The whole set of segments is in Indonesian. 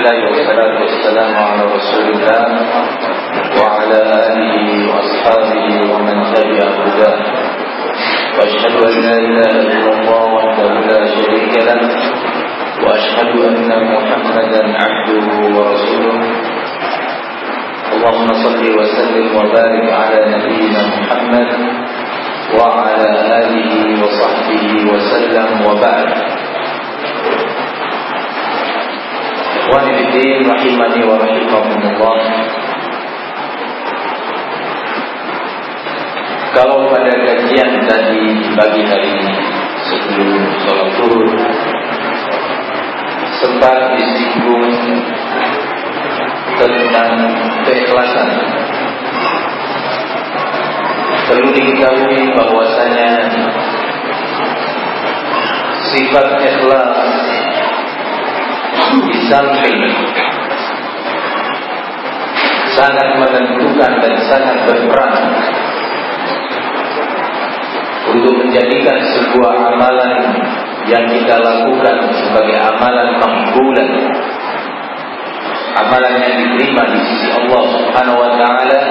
Alhamdulillah wassalatu wassalamu ala Rasulillah wa ala alihi wa ashabihi wa man tabi'a hudah. Wa asyhadu an la ilaha illallah wahdahu la syarika lah wa asyhadu anna Muhammadan 'abduhu wa rasuluh. Allahumma salli wa sallim wa barik ala nabiyyina Muhammad wa ala alihi wa sahbihi wa sallam wa ba'd. Ikhwanifiddin rahimani wa rahimakumullah. Kalau pada kajian tadi pagi hari sebelum sholat zuhur sempat disinggung tentang keikhlasan, perlu diketahui bahwasanya sifat ikhlas di samping sangat menentukan dan sangat berperan untuk menjadikan sebuah amalan yang kita lakukan sebagai amalan makbulan, amalan yang diterima di sisi Allah Subhanahu wa taala.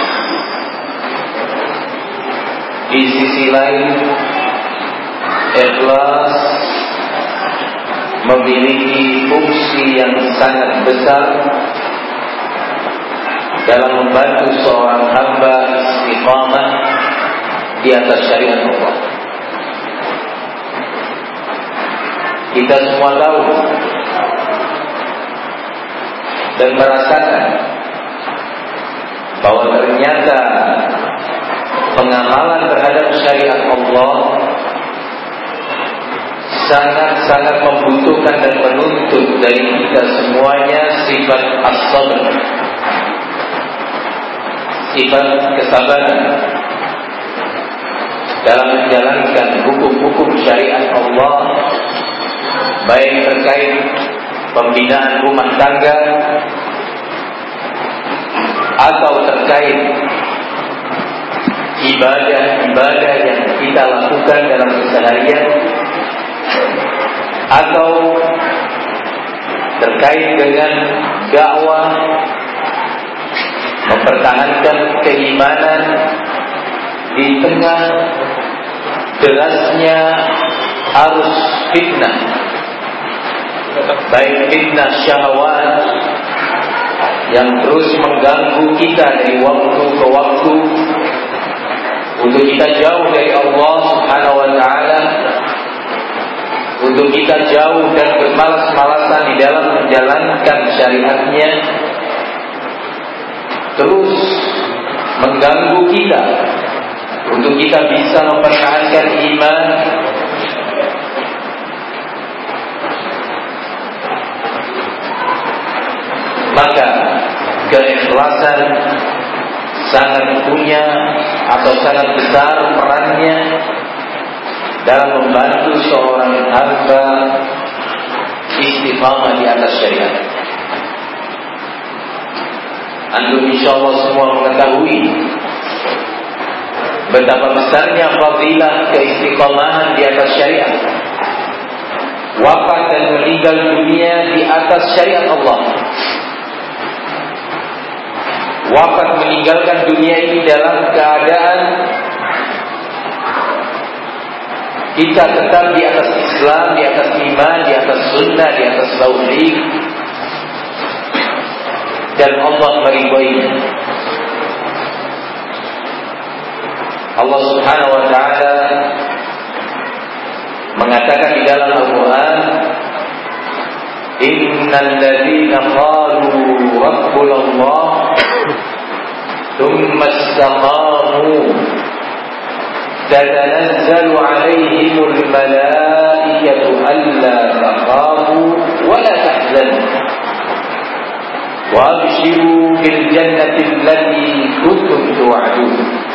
Di sisi lain, ikhlas memiliki fungsi yang sangat besar dalam membantu seorang hamba istiqamah di atas syariat Allah. Kita semua tahu dan merasakan bahwa ternyata pengamalan terhadap syariat Allah sangat-sangat membutuhkan dan menuntut dari kita semuanya sifat as-sabr, sifat kesabaran dalam menjalankan hukum-hukum syariat Allah, baik terkait pembinaan rumah tangga atau terkait ibadah-ibadah yang kita lakukan dalam keseharian, atau terkait dengan dakwah, mempertahankan keimanan di tengah derasnya arus fitnah, baik fitnah syahwat yang terus mengganggu kita dari waktu ke waktu untuk kita jauh dari Allah Subhanahu wa taala, untuk kita jauh dan bermalas-malasan di dalam menjalankan syariatnya, terus mengganggu kita untuk kita bisa mempertahankan iman. Maka keikhlasan sangat punya atau sangat besar perannya dalam membantu seorang hamba istiqamah di atas syariat. Antum insyaallah semua mengetahui betapa besarnya fadilah keistiqamahan di atas syariat. Wafat dan meninggal dunia di atas syariat Allah. Wafat meninggalkan dunia ini dalam keadaan kita tetap di atas Islam, di atas iman, di atas sunnah, di atas tauhid, dan Allah meridhoinya. Allah Subhanahu wa taala mengatakan di dalam Al-Quran, innal ladzina qalu rabbuna Allah thumma istaqamu tatanazzalu alaihimul malaikatu alla takhafu wa la tahzanu wa abshiru bil jannati allati kuntum tu'adun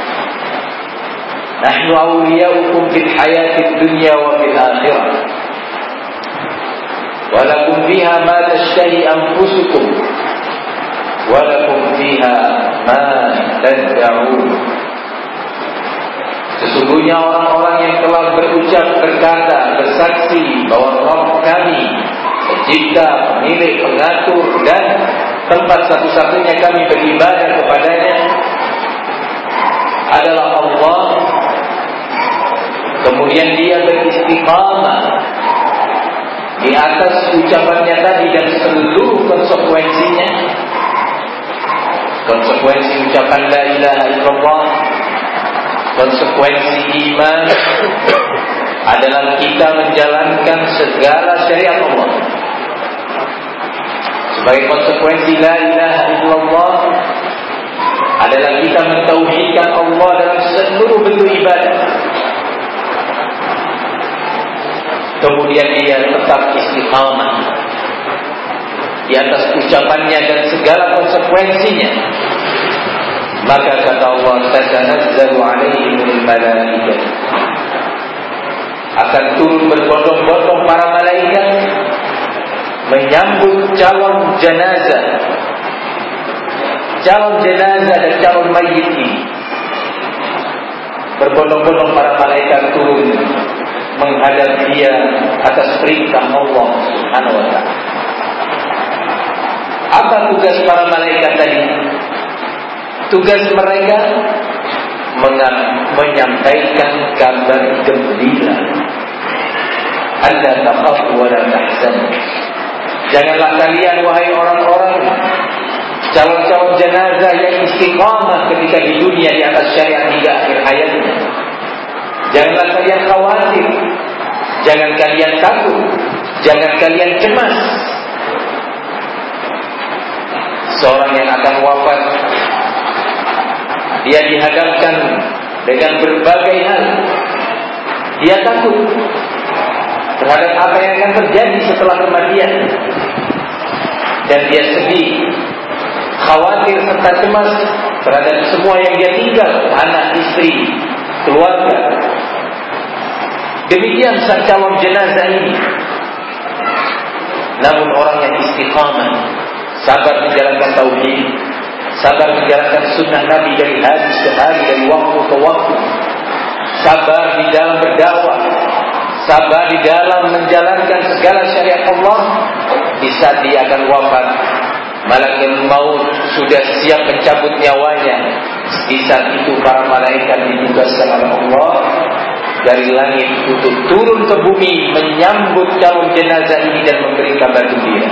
nahnu awliyaukum fil hayatid dunya wa fil akhirah wa lakum fiha ma tashtahi anfusukum wa lakum fiha ma tad'un. Sesungguhnya orang-orang yang telah berucap, berkata, bersaksi bahwa Rabb kami, pencipta, pemilik, pengatur tempat satu-satunya kami beribadah kepadanya adalah Allah, kemudian dia beristiqamah di atas ucapannya tadi dan seluruh konsekuensinya, konsekuensi ucapan la ilaha illallah, konsekuensi iman adalah kita menjalankan segala syariat Allah. Sebagai konsekuensi la ilaha illallah adalah kita mentauhidkan Allah dalam seluruh bentuk ibadah. Kemudian dia tetap istiqamah di atas ucapannya dan segala konsekuensinya. Maka kata Allah, tatanazzalu alaihimul malaikah, akan turun berbondong-bondong para malaikat menyambut calon jenazah dan calon mayit ini. Berbondong-bondong para malaikat turun menghadap dia atas perintah Allah Subhanahu wa ta'ala. Apa tugas para malaikat tadi? Tugas mereka menyampaikan kabar gembira. Alla takhafu wa la tahzanu. Janganlah kalian wahai orang-orang calon-calon jenazah yang istiqamah ketika di dunia di atas syariat hingga akhir hayatnya. Janganlah kalian khawatir, jangan kalian takut, jangan kalian cemas. Seorang yang akan wafat, dia dihadapkan dengan berbagai hal. Dia takut terhadap apa yang akan terjadi setelah kematian, dan dia sedih, khawatir serta cemas terhadap semua yang dia tinggal, anak, istri, keluarga. Demikian sang calon jenazah ini. Namun orang yang istiqamah, sabar menjalankan tauhid, sabar menjalankan sunnah Nabi dari hari ke hari, dari waktu ke waktu, sabar di dalam berdakwah, sabar di dalam menjalankan segala syariat Allah. Di saat dia akan wafat, malaikat maut sudah siap mencabut nyawanya. Di saat itu para malaikat ditugaskan oleh Allah dari langit untuk turun ke bumi menyambut calon jenazah ini dan memberi kabar gembira.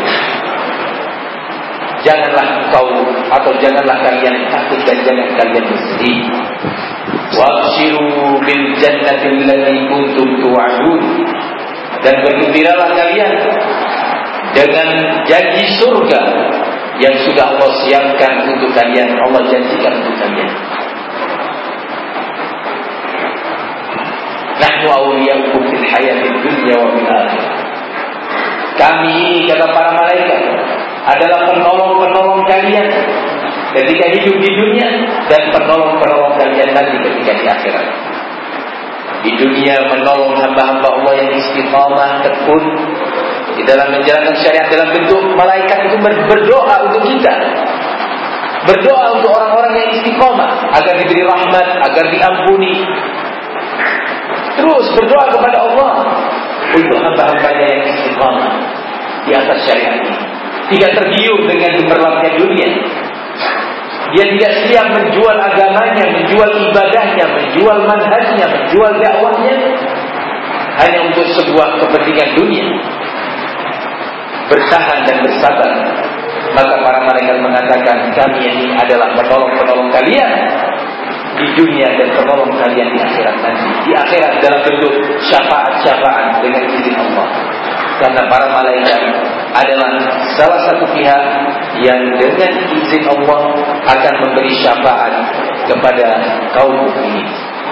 Janganlah janganlah kalian takut dan jangan kalian bersedih. Wabshiru bil jannati allati kuntum tu'adun, dan bergembiralah kalian dengan janji surga yang sudah Allah siapkan untuk kalian, Allah janjikan untuk kalian. Nahnu awliyaukum fil hayatid dunya wa fil akhirah. Kami, kata para malaikat, adalah penolong-penolong kalian ketika hidup di dunia dan penolong-penolong kalian nanti ketika di akhirat. Di dunia menolong hamba-hamba Allah yang istiqamah, tekun di dalam menjalankan syariat dalam bentuk malaikat itu berdoa untuk kita. Berdoa untuk orang-orang yang istiqamah agar diberi rahmat, agar diampuni. Terus berdoa kepada Allah untuk hamba-hambanya yang istiqamah di atas syariat ini, tidak tergiur dengan gemerlapnya dunia. Dia tidak siap menjual agamanya, menjual ibadahnya, menjual manhajnya, menjual dakwahnya hanya untuk sebuah kepentingan dunia. Bertahan dan bersabar. Maka para malaikat mengatakan, kami ini adalah penolong-penolong kalian di dunia dan penolong kalian di akhirat nanti. Di akhirat dalam bentuk syafaat-syafaat dengan izin Allah. Karena para malaikat adalah salah satu pihak yang dengan izin Allah akan memberi syafaat kepada kaum mukminin.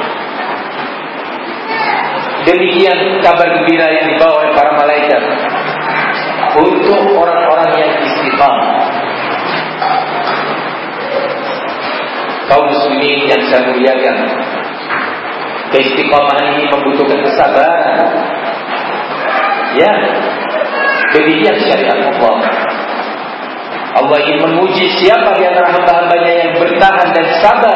Demikian kabar gembira yang dibawa oleh para malaikat untuk orang-orang yang istiqamah. Kaum muslimin yang saya muliakan, keistiqamahan ini membutuhkan kesabaran. Ya, demikian syariat Allah. Allah ingin menguji siapa di antara hamba-hambanya yang bertahan dan sabar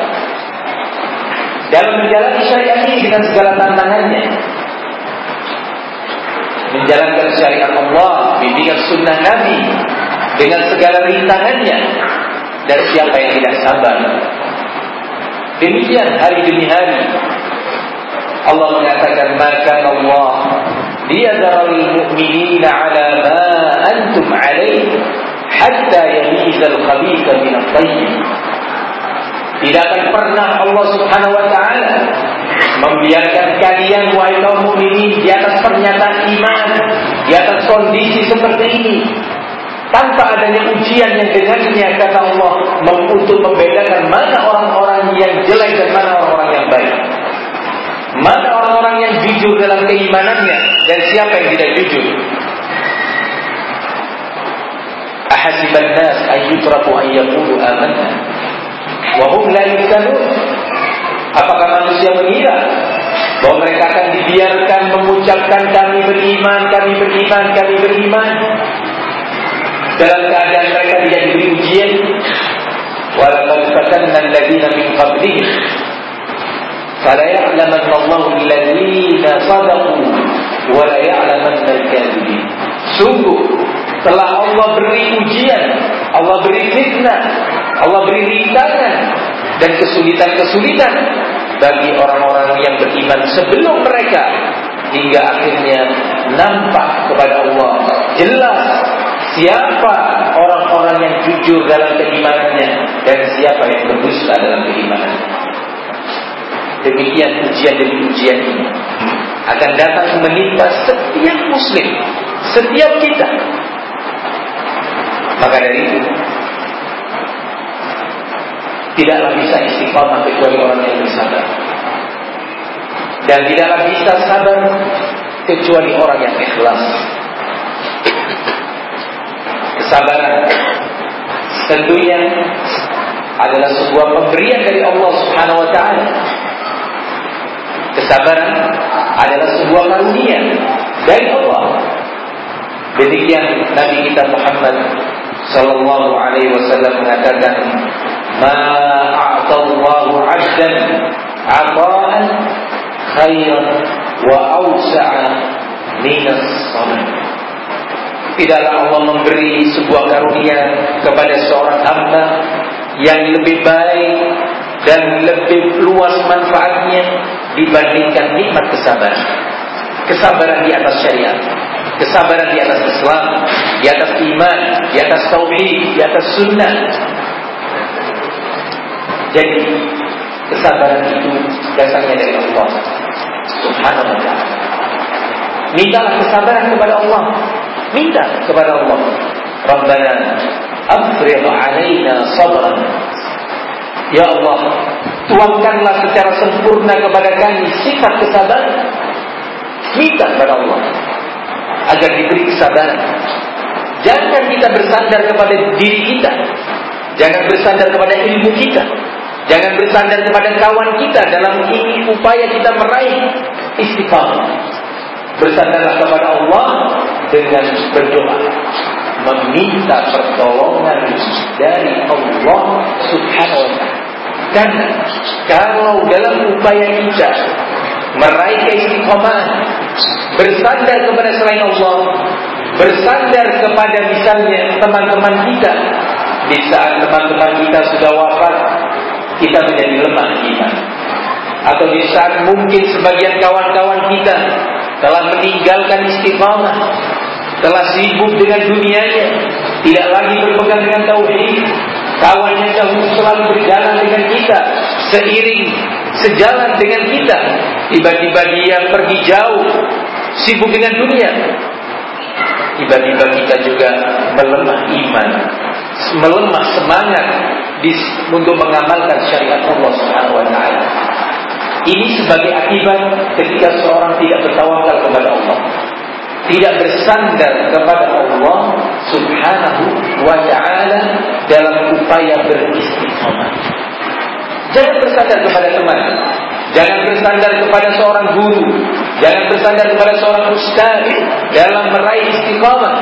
dalam menjalani syariat ini dengan segala tantangannya. Menjalankan syariat Allah, bimbingan sunnah Nabi dengan segala rintangannya. Dan siapa yang tidak sabar? Demikian hari demi hari. Allah mengatakan, maka Allah liyadharul mu'minina ala ma antum alaih hatta yamizal khabitha minat tayyib. Tidak akan pernah Allah subhanahu wa ta'ala membiarkan kalian wahai kaum mukminin di atas pernyataan iman, di atas kondisi seperti ini, tanpa adanya ujian yang dengannya, kata Allah, untuk membedakan mana orang-orang yang jelek dan mana orang-orang yang baik, mana orang-orang yang jujur dalam keimanannya dan siapa yang tidak jujur. Ahasiban nas an yutraku an yaqulu amanna wa hum la yuftanun. Apakah manusia mengira bahwa mereka akan dibiarkan mengucapkan kami beriman, kami beriman, kami beriman, dalam keadaan mereka tidak diberi ujian? Walaqad fatanna alladziina min qablihim fala ya'lamanna Allahu alladziina shadaqu wa la ya'lamanna al-kaadzibin. Sungguh telah Allah beri ujian, Allah beri fitnah, Allah beri rintangan dan kesulitan-kesulitan bagi orang-orang yang beriman sebelum mereka, hingga akhirnya nampak kepada Allah jelas siapa orang-orang yang jujur dalam keimanannya dan siapa yang berdusta dalam keimanannya. Demikian ujian demi ujian ini akan datang menimpa setiap muslim, setiap kita. Maka dari itu tidaklah bisa istiqamah kecuali orang yang bersabar, dan tidaklah bisa sabar kecuali orang yang ikhlas. Kesabaran tentunya adalah sebuah pemberian dari Allah Subhanahu wa ta'ala. Kesabaran adalah sebuah karunia dari Allah. Demikian Nabi kita Muhammad sallallahu alaihi wasallam mengatakan, ma a'tallahu 'abdan 'ata'an khairan wa awsa'a minas sabr. Tidaklah Allah memberi sebuah karunia kepada seorang hamba yang lebih baik dan lebih luas manfaatnya dibandingkan nikmat kesabaran. Kesabaran di atas syariat, kesabaran di atas Islam, di atas iman, di atas tauhid, di atas sunnah. Jadi kesabaran itu datangnya dari Allah Subhanahu wa ta'ala. Mintalah kesabaran kepada Allah. Minta kepada Allah, Rabbana afrigh 'alaina sabran. Ya Allah, tuangkanlah secara sempurna kepada kami sifat kesabaran. Minta kepada Allah agar diberi kesabaran. Jangan kita bersandar kepada diri kita, jangan bersandar kepada ilmu kita, jangan bersandar kepada kawan kita dalam ini upaya kita meraih istiqamah. Bersandarlah kepada Allah dengan berdoa, meminta pertolongan dari Allah Subhanahu wa ta'ala. Karena kalau dalam upaya kita meraih keistiqomahan, bersandar kepada selain Allah, bersandar kepada misalnya teman-teman kita, di saat teman-teman kita sudah wafat, kita menjadi lemah iman. Atau di saat mungkin sebagian kawan-kawan kita telah meninggalkan istiqamah, telah sibuk dengan dunianya, tidak lagi berpegang dengan tauhid, kawannya jauh selalu berjalan dengan kita, seiring sejalan dengan kita, tiba-tiba dia pergi jauh, sibuk dengan dunia, tiba-tiba kita juga melemah iman, melemah semangat untuk mengamalkan syariat Allah Subhanahu wa ta'ala. Ini sebagai akibat ketika seorang tidak bertawakal kepada Allah, tidak bersandar kepada Allah Subhanahu wa ta'ala dalam upaya beristiqamah. Jangan bersandar kepada teman, jangan bersandar kepada seorang guru, jangan bersandar kepada seorang ustaz dalam meraih istiqamah.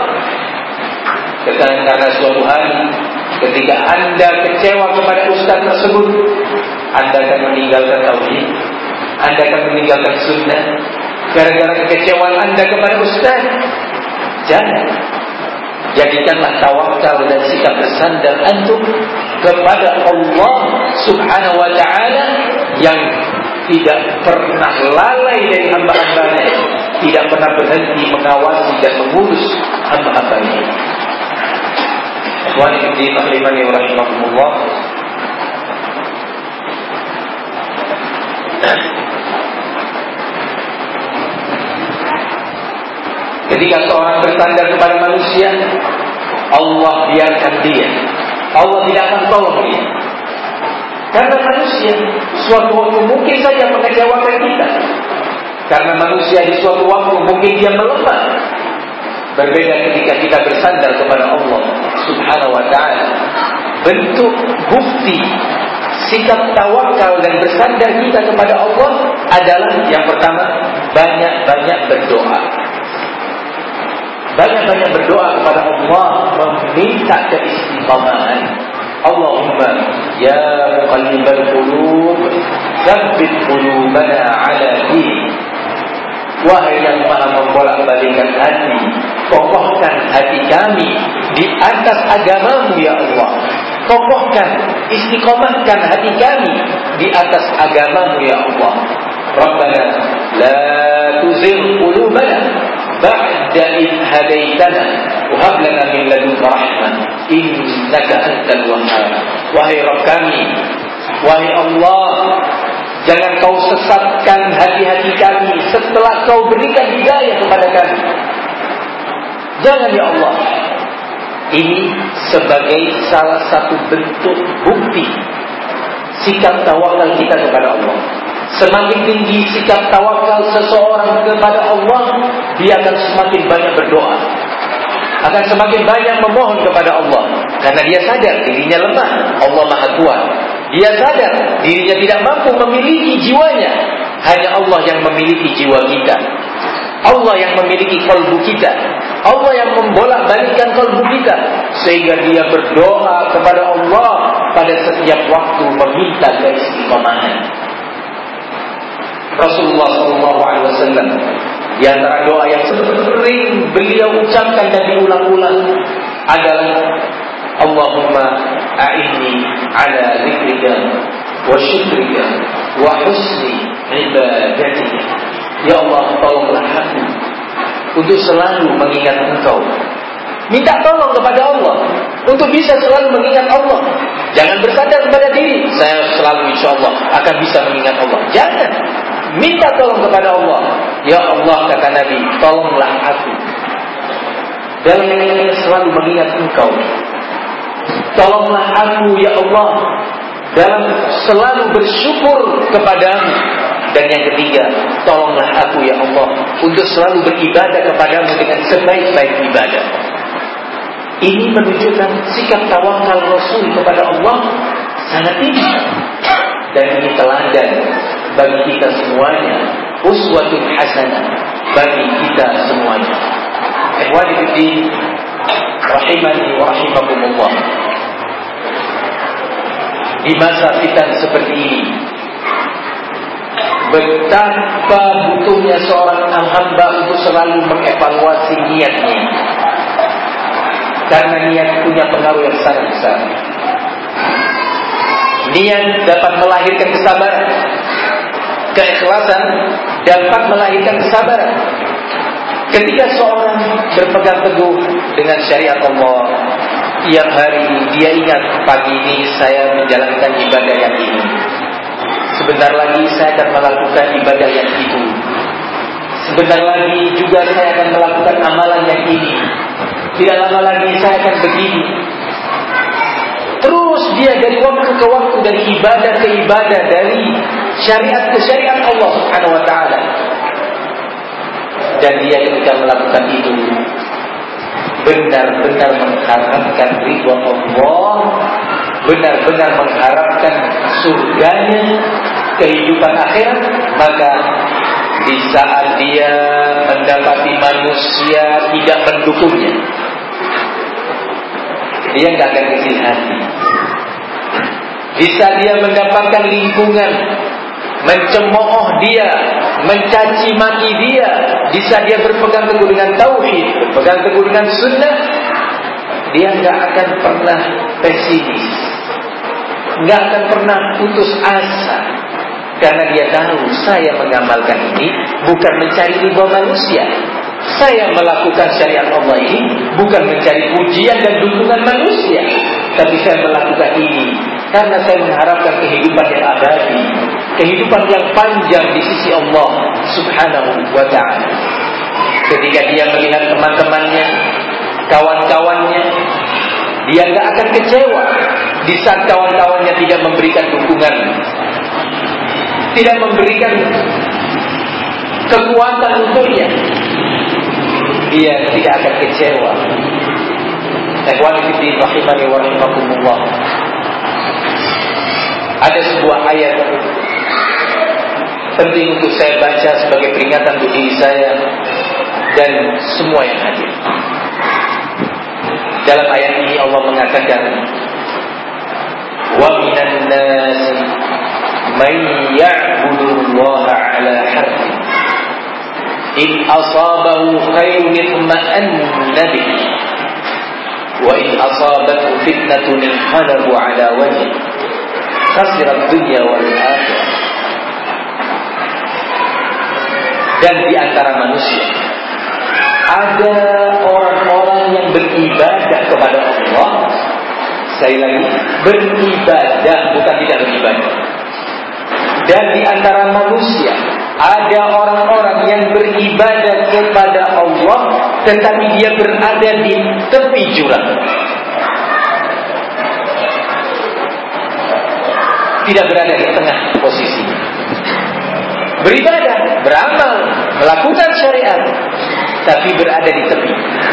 Karena suatu hari ketika Anda kecewa kepada ustaz tersebut, Anda akan meninggalkan tauhid, Anda akan meninggalkan sunnah gara-gara kekecewaan Anda kepada ustaz. Jangan. Jadikanlah tawakal dan sikap bersandar antum kepada Allah Subhanahu wa ta'ala yang tidak pernah lalai dari hamba-hambanya, tidak pernah berhenti mengawasi dan mengurus hamba-hambanya. Ikhwani fillah rahimani wa rahimakumullah. Ketika seorang bersandar kepada manusia, Allah biarkan dia. Allah tidak akan tolong dia. Karena manusia suatu waktu mungkin saja mengecewakan kita. Karena manusia di suatu waktu mungkin dia melemah. Berbeda ketika kita bersandar kepada Allah Subhanahu wa ta'ala. Bentuk bukti sikap tawakal dan bersandar kita kepada Allah adalah yang pertama, banyak-banyak berdoa. Banyak-banyak berdoa kepada Allah, meminta keistiqamahan. Allahumma ya muqallibal qulub, tsabbit qulubana ala dinik. Wahai yang maha membolak-balikkan hati, kokohkan hati kami di atas agamamu ya Allah. Kokohkan, istiqomahkan hati kami di atas agamamu ya Allah. Rabbana la tuzigh qulubana ba'da idh hadaitana wa hab lana min ladunka rahmah innaka antal wahhab. Wahai Rabb kami, wahai Allah, jangan kau sesatkan hati-hati kami setelah kau berikan hidayah kepada kami. Jangan ya Allah. Ini sebagai salah satu bentuk bukti sikap tawakal kita kepada Allah. Semakin tinggi sikap tawakal seseorang kepada Allah, dia akan semakin banyak berdoa, akan semakin banyak memohon kepada Allah. Karena dia sadar dirinya lemah, Allah Maha Kuat. Dia sadar dirinya tidak mampu memiliki jiwanya, hanya Allah yang memiliki jiwa kita. Allah yang memiliki kalbu kita, Allah yang membolak-balikkan kalbu kita, sehingga dia berdoa kepada Allah pada setiap waktu meminta keistiqomahan. Rasulullah SAW di antara doa yang sering beliau ucapkan dan diulang-ulang adalah Allahumma a'inni ala zikrika wa syukrika wa husni ibadatika. Ya Allah, tolonglah aku untuk selalu mengingat Engkau. Minta tolong kepada Allah untuk bisa selalu mengingat Allah. Jangan bersandar kepada diri, saya selalu insya Allah akan bisa mengingat Allah. Jangan. Minta tolong kepada Allah. Ya Allah, kata Nabi, tolonglah aku dalam selalu mengingat Engkau. Tolonglah aku ya Allah dalam selalu bersyukur kepadamu. Dan yang ketiga, tolonglah aku ya Allah untuk selalu beribadah kepadamu dengan sebaik-baik ibadah. Ini menunjukkan sikap tawakal Rasul kepada Allah sangat tinggi. Dan ini teladan bagi kita semuanya, uswatun hasanah bagi kita semuanya. Ikhwani fiddin, rahimani wa rahimakumullah. Di masa fitan seperti ini, betapa butuhnya seorang hamba untuk selalu mengevaluasi niatnya. Karena niat punya pengaruh yang sangat besar. Niat dapat melahirkan kesabaran. Keikhlasan dapat melahirkan kesabaran. Ketika seorang berpegang teguh dengan syariat Allah, tiap hari dia ingat, pagi ini saya menjalankan ibadah yang ini, sebentar lagi saya akan melakukan ibadah yang itu, sebentar lagi juga saya akan melakukan amalan yang ini, tidak lama lagi saya akan begini. Terus dia dari waktu ke waktu, dari ibadah ke ibadah, dari syariat ke syariat Allah Subhanahu wa ta'ala. Dan dia ketika melakukan itu benar-benar mengharapkan ridha Allah, benar-benar mengharapkan surganya, kehidupan akhirat. Maka di saat dia mendapati manusia tidak mendukungnya, dia nggak akan kecil hati. Bisa dia mendapatkan lingkungan mencemooh dia, mencaci maki dia, bisa dia berpegang teguh dengan tauhid, berpegang teguh dengan sunnah, dia nggak akan pernah pesimis, nggak akan pernah putus asa, karena dia tahu saya mengamalkan ini bukan mencari ridha manusia. Saya melakukan syariat Allah ini bukan mencari pujian dan dukungan manusia, tapi saya melakukan ini karena saya mengharapkan kehidupan yang abadi, kehidupan yang panjang di sisi Allah Subhanahu wa ta'ala. Ketika dia melihat teman-temannya, kawan-kawannya, dia gak akan kecewa di saat kawan-kawannya tidak memberikan dukungan, tidak memberikan kekuatan untuknya. Dia tidak akan kecewa. Ikhwani fillah rahimani wa rahimakumullah. Ada sebuah ayat penting untuk saya baca sebagai peringatan untuk diri saya dan semua yang hadir. Dalam ayat ini Allah mengatakan, wa minan nas man ya'budullaha 'ala harfi in asabahu khairun itma'anna bihi wa in asabathu fitnatun inqalabu 'ala wajhihi khasira dunya wal akhirah. Dan di antara manusia ada orang-orang yang beribadah kepada Allah. Sekali lagi, beribadah, bukan tidak beribadah. Dan di antara manusia ada orang-orang yang beribadah kepada Allah, tetapi dia berada di tepi jurang, tidak berada di tengah posisi. Beribadah, beramal, melakukan syariat, tapi berada di tepi.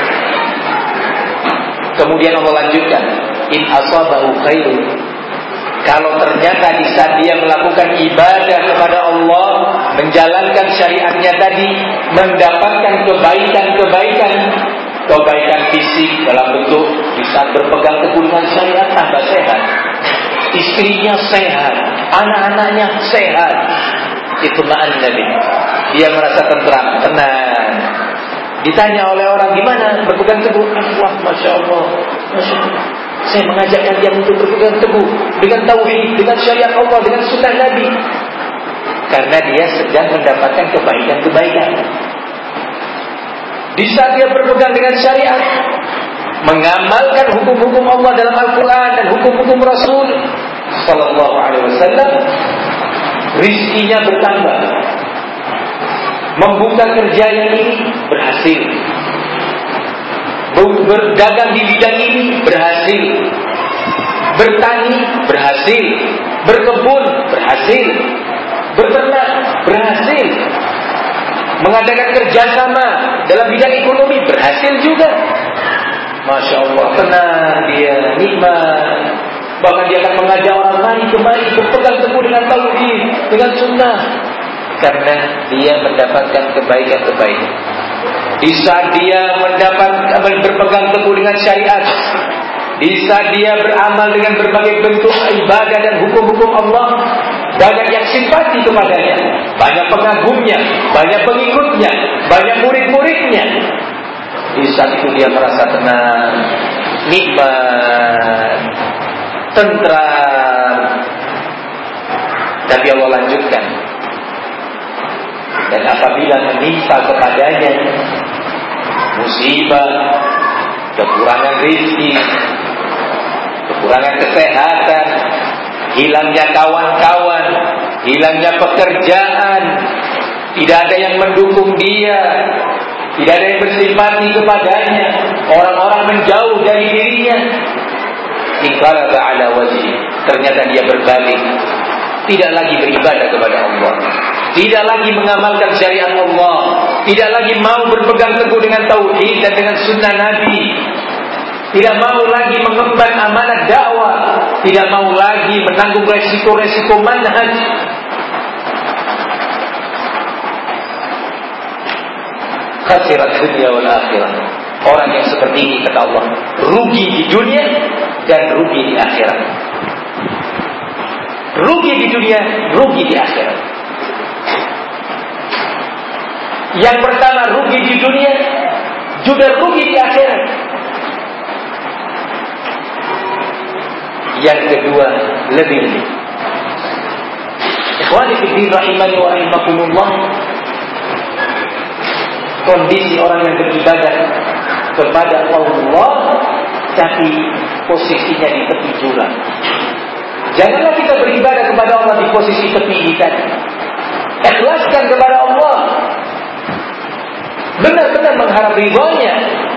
Kemudian Allah lanjutkan, in asabahu khairun. Kalau ternyata di saat dia melakukan ibadah kepada Allah, menjalankan syariatnya tadi, mendapatkan kebaikan fisik dalam bentuk di saat berpegang teguh dengan syariat tambah sehat, istrinya sehat, anak-anaknya sehat, itu ma'an Nabi, dia merasa tenang. Ditanya oleh orang, gimana berpegang teguh? Wah, Masya Allah, saya mengajak kalian untuk berpegang teguh dengan tauhid, dengan syariat Allah, dengan sunnah Nabi, karena dia sedang mendapatkan kebaikan-kebaikan. Di saat dia berpegang dengan syariat, mengamalkan hukum-hukum Allah dalam Al-Quran dan hukum-hukum Rasul Sallallahu Alaihi Wasallam, rizkinya bertambah. Membuka kerja yang ini berhasil, berdagang di bidang ini berhasil, bertani berhasil, berkebun berhasil, berternak berhasil, mengadakan kerjasama dalam bidang ekonomi berhasil juga. Masya Allah, tenang dia, nikmat. Bahkan dia akan mengajak orang lain kembali berpegang teguh dengan tauhid, dengan sunnah, karena dia mendapatkan kebaikan-kebaikan. Di saat dia berpegang teguh dengan syariat, di saat dia beramal dengan berbagai bentuk ibadah dan hukum-hukum Allah, banyak yang simpati kepadanya, banyak pengagumnya, banyak pengikutnya, banyak murid-muridnya. Di saat itu dia merasa tenang, nikmat, tentram. Tapi Allah lanjutkan, dan apabila menimpa kepadanya musibah, kekurangan rezeki, kekurangan kesehatan, hilangnya kawan-kawan, hilangnya pekerjaan, tidak ada yang mendukung dia, tidak ada yang bersimpati kepadanya, orang-orang menjauh dari dirinya, inqalaba ala wajhi, ternyata dia berbalik, tidak lagi beribadah kepada Allah, tidak lagi mengamalkan syariat Allah, tidak lagi mau berpegang teguh dengan tauhid dan dengan sunnah Nabi, tidak mau lagi mengemban amanat dakwah, tidak mau lagi menanggung resiko-resiko manhaj. Khasirat dunia wal akhirah. Orang yang seperti ini, kata Allah, rugi di dunia dan rugi di akhirat. Rugi di dunia, rugi di akhirat. Yang pertama rugi di dunia, juga rugi di akhirat. yang kedua lebih. Ikhwani fillah rahimani wa rahimakumullah, kondisi orang yang beribadah kepada Allah tapi posisinya di tepi jurang. Janganlah kita beribadah kepada Allah di posisi tepi ini tadi. Ikhlaskan kepada Allah, benar-benar mengharap ridhonya.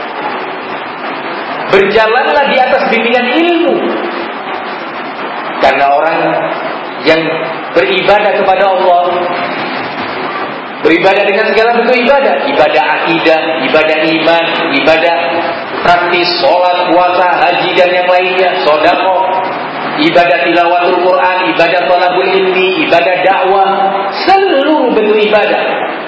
Berjalanlah di atas bimbingan ilmu. Karena orang yang beribadah kepada Allah, beribadah dengan segala bentuk ibadah, ibadah akidah, ibadah iman, ibadah praktis, sholat, puasa, haji dan yang lainnya, sedekah, ibadah tilawatul Quran, ibadah thalabul ilmi, ibadah dakwah, seluruh bentuk ibadah.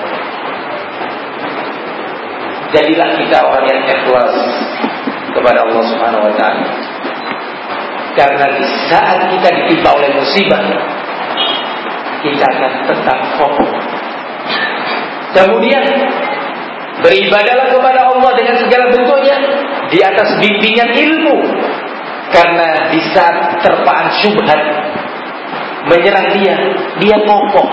Jadilah kita orang yang ikhlas kepada Allah Subhanahu wa taala. Karena di saat kita ditimpa oleh musibah, kita akan tetap kokoh. Kemudian beribadahlah kepada Allah dengan segala bentuknya di atas bimbingan ilmu. Karena di saat terpaan syubhat menyerang dia kokoh.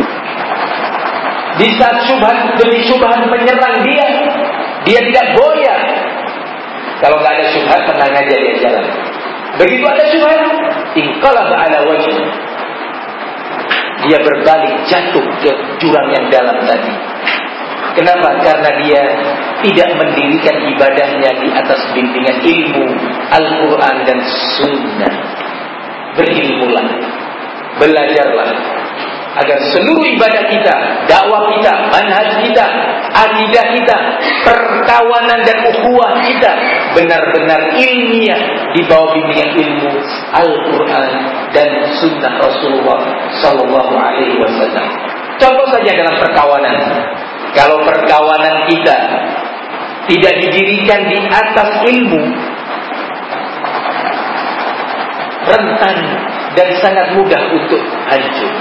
Di saat syubhat demi syubhat menyerang dia tidak goyah. Kalau nggak ada syubhat, tenang aja dia jalan. Begitu ada syubhat, inqalaba ala wajh, dia berbalik jatuh ke jurang yang dalam tadi. Kenapa? Karena dia tidak mendirikan ibadahnya di atas bimbingan ilmu Al-Quran dan Sunnah. Berilmulah, belajarlah, agar seluruh ibadah kita, dakwah kita, manhaj kita, akidah kita, perkawanan dan ukhuwah kita benar-benar ilmiah di bawah bimbingan ilmu Al-Quran dan Sunnah Rasulullah Sallallahu Alaihi Wasallam. Contoh saja dalam perkawanan. Kalau perkawanan kita tidak didirikan di atas ilmu, rentan dan sangat mudah untuk hancur.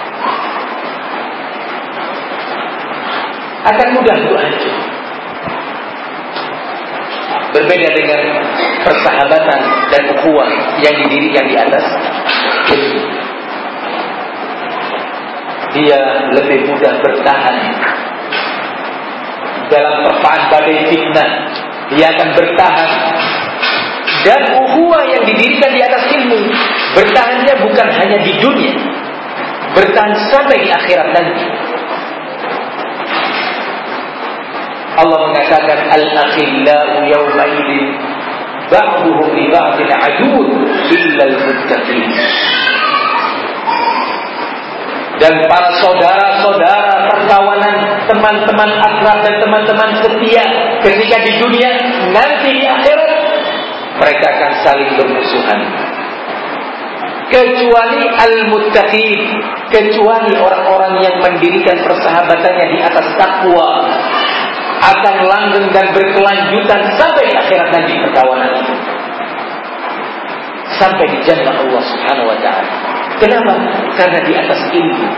Akan mudah untuk hancur. Berbeda dengan persahabatan dan ukhuwah yang didirikan di atas ilmu. Dia lebih mudah bertahan dalam terpaan badai fitnah. Dia akan bertahan. Dan ukhuwah yang didirikan di atas ilmu, bertahannya bukan hanya di dunia, bertahan sampai di akhirat nanti. Allah mengatakan al-akhillau yawma idzin ba'duhum li ba'din aduwwun illa al-muttaqin. Dan para saudara-saudara perkawanan, teman-teman akrab dan teman-teman setia ketika di dunia, nanti di akhirat mereka akan saling bermusuhan. Kecuali al-muttaqin, kecuali orang-orang yang mendirikan persahabatannya di atas takwa, akan langgeng dan berkelanjutan sampai di akhirat nanti perkawanan itu, sampai di jannah Allah Subhanahu wa taala. Kenapa? Karena di atas ilmu.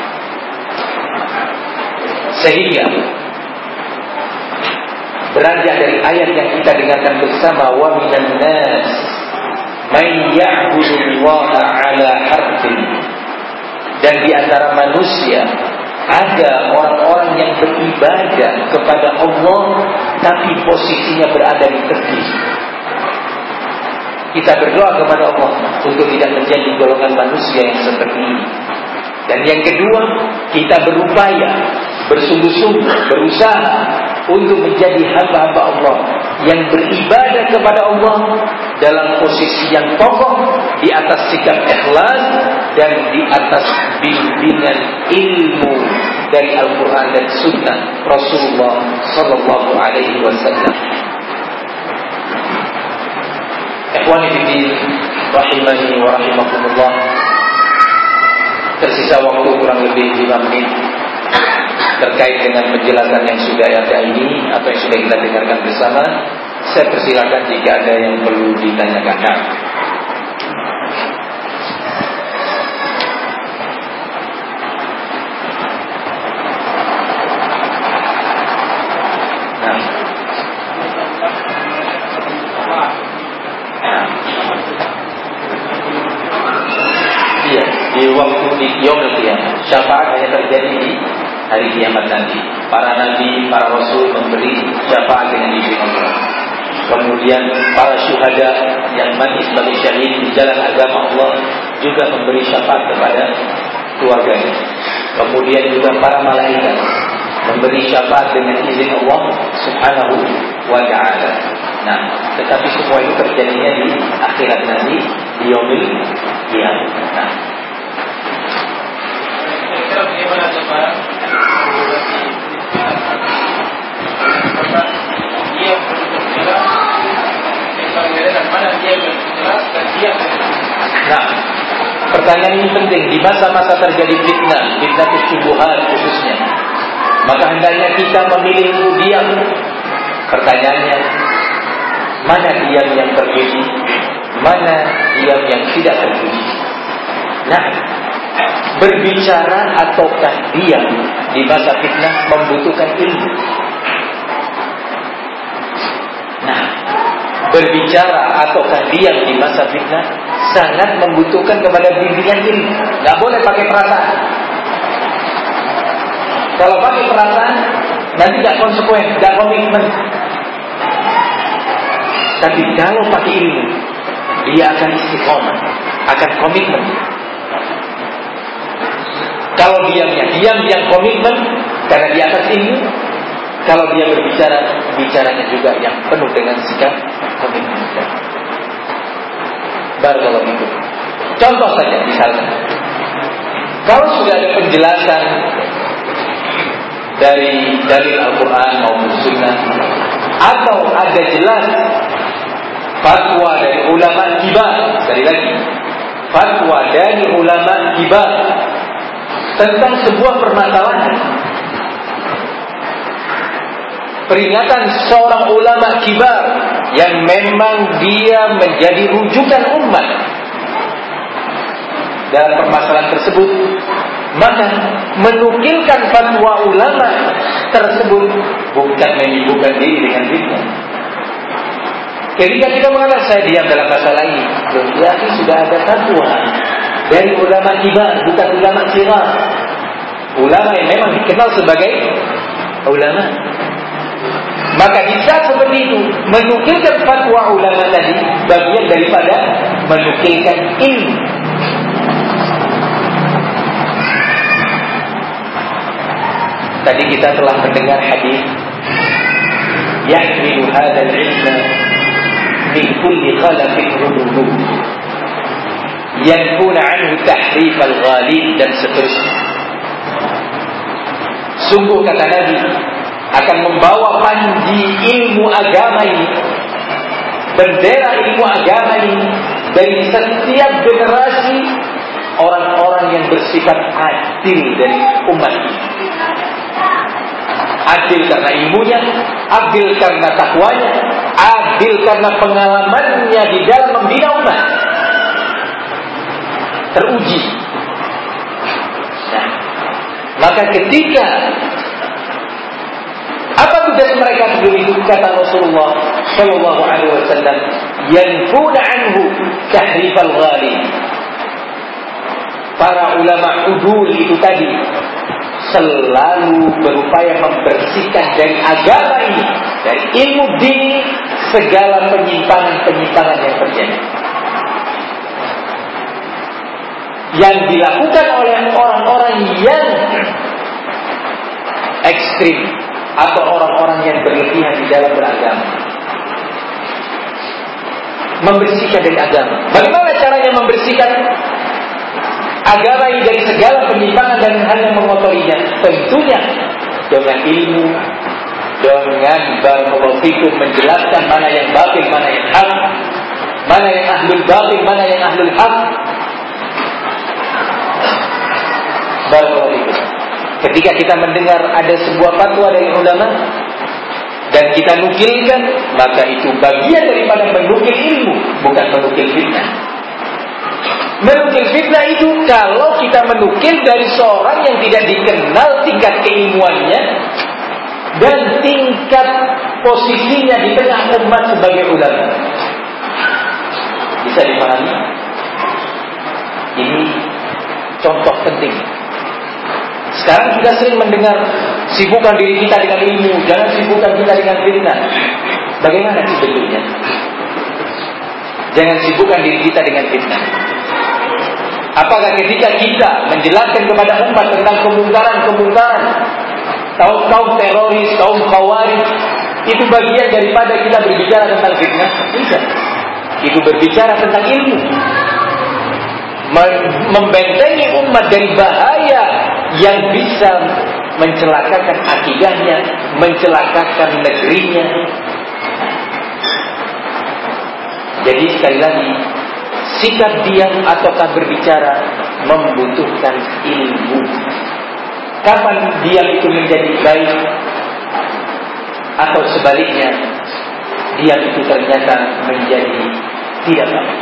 Sehingga beranjak dari ayat yang kita dengarkan bersama, wa minan nas may ya'budullaha ala harfin, dan di antara manusia ada orang-orang yang beribadah kepada Allah tapi posisinya berada di tepi. Kita berdoa kepada Allah untuk tidak menjadi golongan manusia yang seperti ini. Dan yang kedua, kita berupaya, bersungguh-sungguh, berusaha untuk menjadi hamba-hamba Allah yang beribadah kepada Allah dalam posisi yang kokoh, di atas sikap ikhlas dan di atas bimbingan ilmu dari Al-Quran dan Sunnah Rasulullah Sallallahu Alaihi Wasallam. Ikhwani fiddin rahimani wa rahimakumullah, tersisa waktu kurang lebih 5 menit terkait dengan penjelasan yang sudah ada ini atau yang sudah kita dengarkan bersama. Saya persilakan jika ada yang perlu ditanyakan. di waktu di yaumul qiyamah. Syafaat hanya terjadi di hari kiamat nanti. Para nabi, para rasul memberi syafaat dengan izin Allah. Kemudian para syuhada yang mati sebagai syahid di jalan agama Allah juga memberi syafaat kepada keluarganya. Kemudian juga para malaikat memberi syafaat dengan izin Allah Subhanahu wa ta'ala. Nah, tetapi semua itu terjadinya di akhirat nanti, di yaumil qiyamah. Nah, bagaimana coba dia berjelas, dan mana dia berjelas dan dia. Nah, pertanyaan ini penting di masa-masa terjadi fitnah syubhat khususnya. Maka hendaknya kita memilih untuk diam. Pertanyaannya, mana diam yang terpuji, mana diam yang tidak terpuji? Nah, berbicara ataukah diam di masa fitnah membutuhkan ilmu. Nah, berbicara ataukah diam di masa fitnah sangat membutuhkan kepada bimbingan ilmu. Gak boleh pakai perasaan. Kalau pakai perasaan nanti gak konsekuen, gak komitmen. Tapi kalau pakai ilmu, dia akan istiqomah, akan komitmen. Kalau diamnya, diam yang komitmen karena di atas ilmu. Kalau dia berbicara, bicaranya juga yang penuh dengan sikap komitmen. Barakallahu fikum. Contoh saja misalnya, kalau sudah ada penjelasan dari dalil Al-Quran maupun Sunnah, atau ada jelas fatwa dari ulama kibar, sekali lagi, fatwa dari ulama kibar tentang sebuah permasalahan, peringatan seorang ulama kibar yang memang dia menjadi rujukan umat dalam permasalahan tersebut, maka menukilkan fatwa ulama tersebut bukan menyibukkan diri dengan fitnah. Ketika kita mengatakan saya diam dalam masalah ini, berarti sudah ada fatwa dari ulama kibar, bukan ulama sighar, ulama yang memang dikenal sebagai ulama. Maka di saat seperti itu, menukilkan fatwa ulama tadi bagian daripada menukilkan ilmu. Tadi kita telah mendengar hadis yahmilu hadzal ilma min kulli khalafin rududu yanfuna anhu tahrif al-ghalib dan seterusnya. Sungguh kata Nabi akan membawa panji ilmu agama ini, bendera ilmu agama ini dari setiap generasi orang-orang yang bersifat adil dari umat ini. Adil karena ilmunya, adil karena takwanya, adil karena pengalamannya di dalam membina umat. Teruji. Nah, maka ketika apa tugas mereka sebelum itu, kata Rasulullah Shallallahu Alaihi Wasallam, yanfuna anhu tahrif al-ghalib. Para ulama udul itu tadi selalu berupaya membersihkan dari agama ini, dari ilmu dini, segala penyimpangan-penyimpangan yang terjadi, yang dilakukan oleh orang-orang yang ekstrim atau orang-orang yang berlebihan di dalam beragama. Membersihkan dari agama. Bagaimana caranya membersihkan agama ini dari segala penyimpangan dan hal yang mengotorinya? Tentunya dengan ilmu, dengan barakallahu fikum menjelaskan mana yang batil, mana yang hak, mana yang ahlul batil, mana yang ahlul hak. Barakallahu fikum. Ketika kita mendengar ada sebuah fatwa dari ulama dan kita nukilkan, maka itu bagian daripada menukil ilmu, bukan menukil fitnah. Menukil fitnah itu kalau kita menukil dari seorang yang tidak dikenal tingkat keilmuannya dan tingkat posisinya di tengah umat sebagai ulama. Bisa dipahami? Ini contoh penting. Sekarang kita sering mendengar, sibukkan diri kita dengan ilmu, jangan sibukkan kita dengan fitnah. Bagaimana sih bentuknya? Jangan sibukkan diri kita dengan fitnah. Apakah ketika kita menjelaskan kepada umat tentang kemungkaran, kaum teroris, kaum khawarij, itu bagian daripada kita berbicara tentang fitnah? Tidak. Itu berbicara tentang ilmu. Membentengi umat dari bahaya yang bisa mencelakakan akidahnya, mencelakakan negerinya. Jadi sekali lagi, sikap diam ataukah berbicara membutuhkan ilmu. Kapan diam itu menjadi baik, atau sebaliknya diam itu ternyata menjadi tidak baik.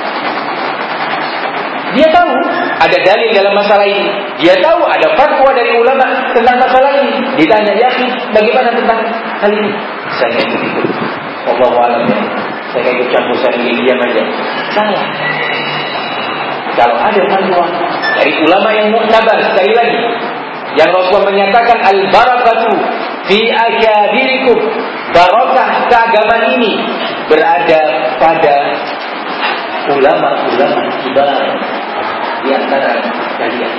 Dia tahu ada dalil dalam masalah ini, dia tahu ada fatwa dari ulama tentang masalah ini. Ditanya, ya bagaimana tentang hal ini? Saya ikut. Wallahu a'lam. Saya ikut campur, saya diam aja. Salah. Kalau ada fatwa dari ulama yang muktabar, sekali lagi, yang Rasulullah menyatakan al-barakatu fi akabirikum, barakah keagamaan ini berada pada ulama-ulama kibar di antara kalian.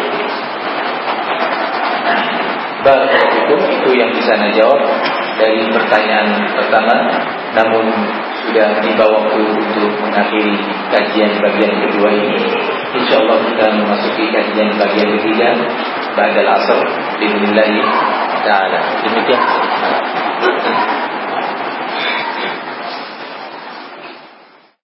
Barakallahu itu yang bisa saya jawab dari pertanyaan pertama. Namun sudah tiba waktu untuk mengakhiri kajian bagian kedua ini. InsyaAllah kita memasuki kajian bagian ketiga ba'dal asr bi'idznillah ta'ala. Demikian.